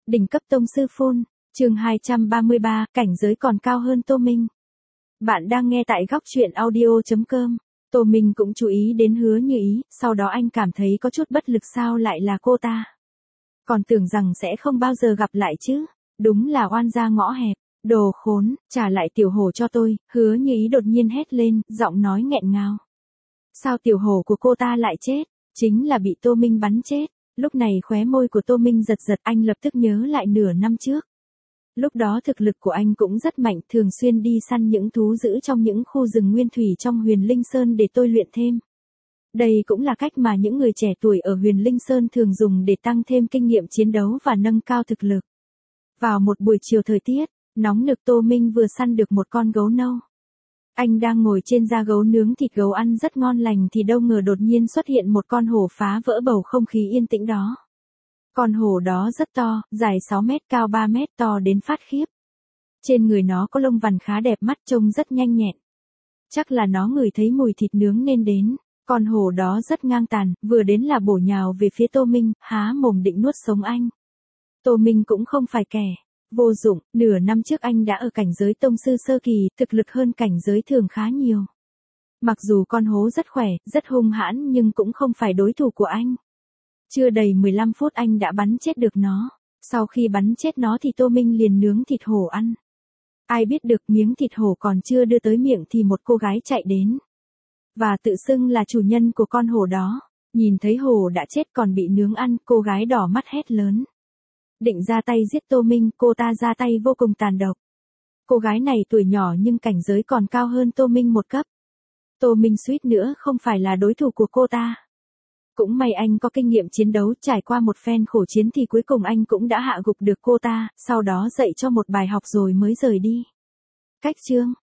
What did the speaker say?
Đỉnh cấp tông sư phun, chương 233, cảnh giới còn cao hơn Tô Minh. Bạn đang nghe tại góc truyện audio.com. Tô Minh cũng chú ý đến Hứa Như Ý, sau đó anh cảm thấy có chút bất lực, sao lại là cô ta. Còn tưởng rằng sẽ không bao giờ gặp lại chứ, đúng là oan gia ngõ hẹp, đồ khốn, trả lại tiểu hổ cho tôi, Hứa Như Ý đột nhiên hét lên, giọng nói nghẹn ngào. Sao tiểu hổ của cô ta lại chết, chính là bị Tô Minh bắn chết. Lúc này khóe môi của Tô Minh giật giật, anh lập tức nhớ lại nửa năm trước. Lúc đó thực lực của anh cũng rất mạnh, thường xuyên đi săn những thú dữ trong những khu rừng nguyên thủy trong Huyền Linh Sơn để tôi luyện thêm. Đây cũng là cách mà những người trẻ tuổi ở Huyền Linh Sơn thường dùng để tăng thêm kinh nghiệm chiến đấu và nâng cao thực lực. Vào một buổi chiều thời tiết nóng nực, Tô Minh vừa săn được một con gấu nâu. Anh đang ngồi trên da gấu nướng thịt gấu ăn rất ngon lành thì đâu ngờ đột nhiên xuất hiện một con hổ phá vỡ bầu không khí yên tĩnh đó. Con hổ đó rất to, dài 6 mét, cao 3 mét, to đến phát khiếp. Trên người nó có lông vằn khá đẹp mắt, trông rất nhanh nhẹn. Chắc là nó ngửi thấy mùi thịt nướng nên đến. Con hổ đó rất ngang tàn, vừa đến là bổ nhào về phía Tô Minh, há mồm định nuốt sống anh. Tô Minh cũng không phải kẻ vô dụng, nửa năm trước anh đã ở cảnh giới tông sư sơ kỳ, thực lực hơn cảnh giới thường khá nhiều. Mặc dù con hổ rất khỏe, rất hung hãn nhưng cũng không phải đối thủ của anh. Chưa đầy 15 phút anh đã bắn chết được nó. Sau khi bắn chết nó thì Tô Minh liền nướng thịt hổ ăn. Ai biết được miếng thịt hổ còn chưa đưa tới miệng thì một cô gái chạy đến. Và tự xưng là chủ nhân của con hổ đó. Nhìn thấy hổ đã chết còn bị nướng ăn, cô gái đỏ mắt hét lớn. Định ra tay giết Tô Minh, cô ta ra tay vô cùng tàn độc. Cô gái này tuổi nhỏ nhưng cảnh giới còn cao hơn Tô Minh một cấp. Tô Minh suýt nữa không phải là đối thủ của cô ta. Cũng may anh có kinh nghiệm chiến đấu, trải qua một phen khổ chiến thì cuối cùng anh cũng đã hạ gục được cô ta, sau đó dạy cho một bài học rồi mới rời đi. Cách chương